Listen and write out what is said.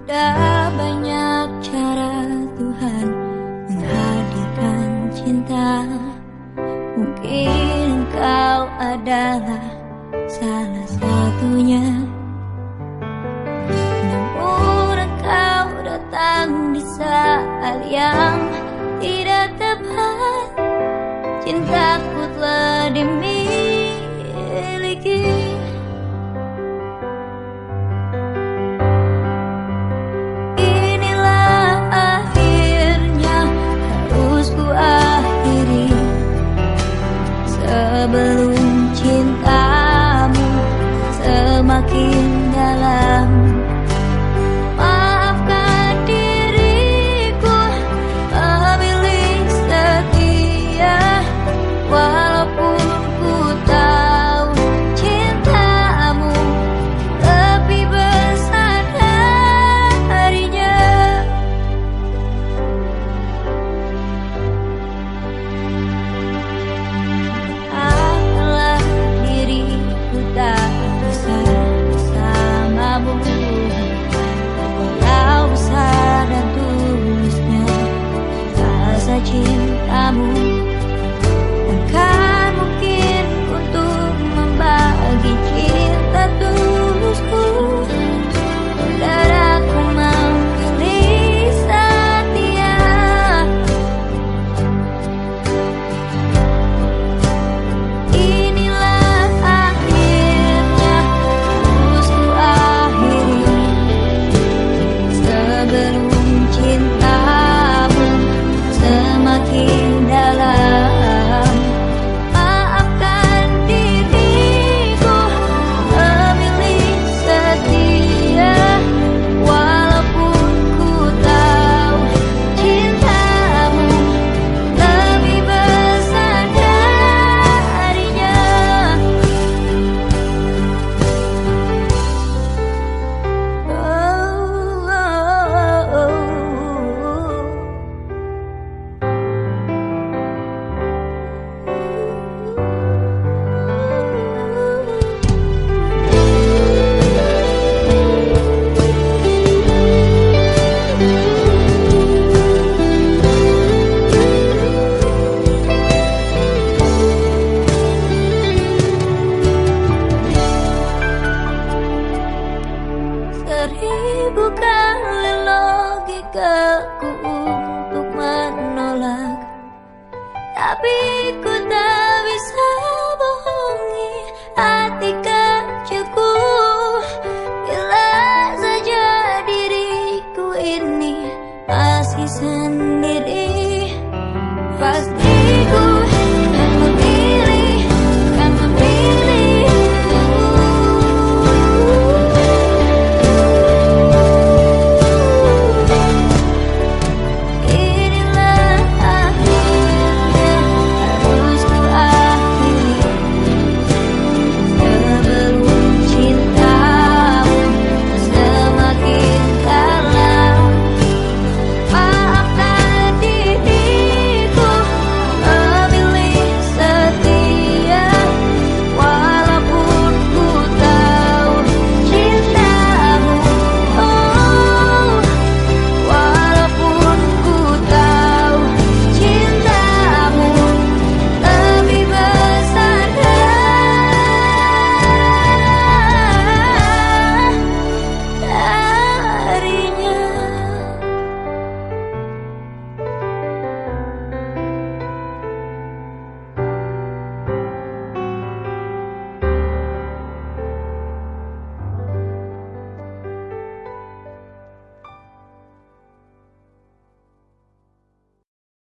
Sudah banyak cara Tuhan menghadirkan cinta. Mungkin engkau adalah salah satunya. Namun engkau datang di saat yang tidak tepat. Cintaku telah dimiliki. Sebelum cintamu semakin dalam, maafkan diriku memilih setia. Walaupun ku tahu cintamu lebih besar darinya. Cintamu akan mungkin untuk membagi cinta tulusku, dan aku memilih setia. Inilah akhirnya harus ku akhiri. Sebelum cintamu semakin dalam, maafkan diriku memilih setia. Walaupun ku tahu cintamu lebih besar darinya. Seribu kali logikaku untuk menolak, tapi ku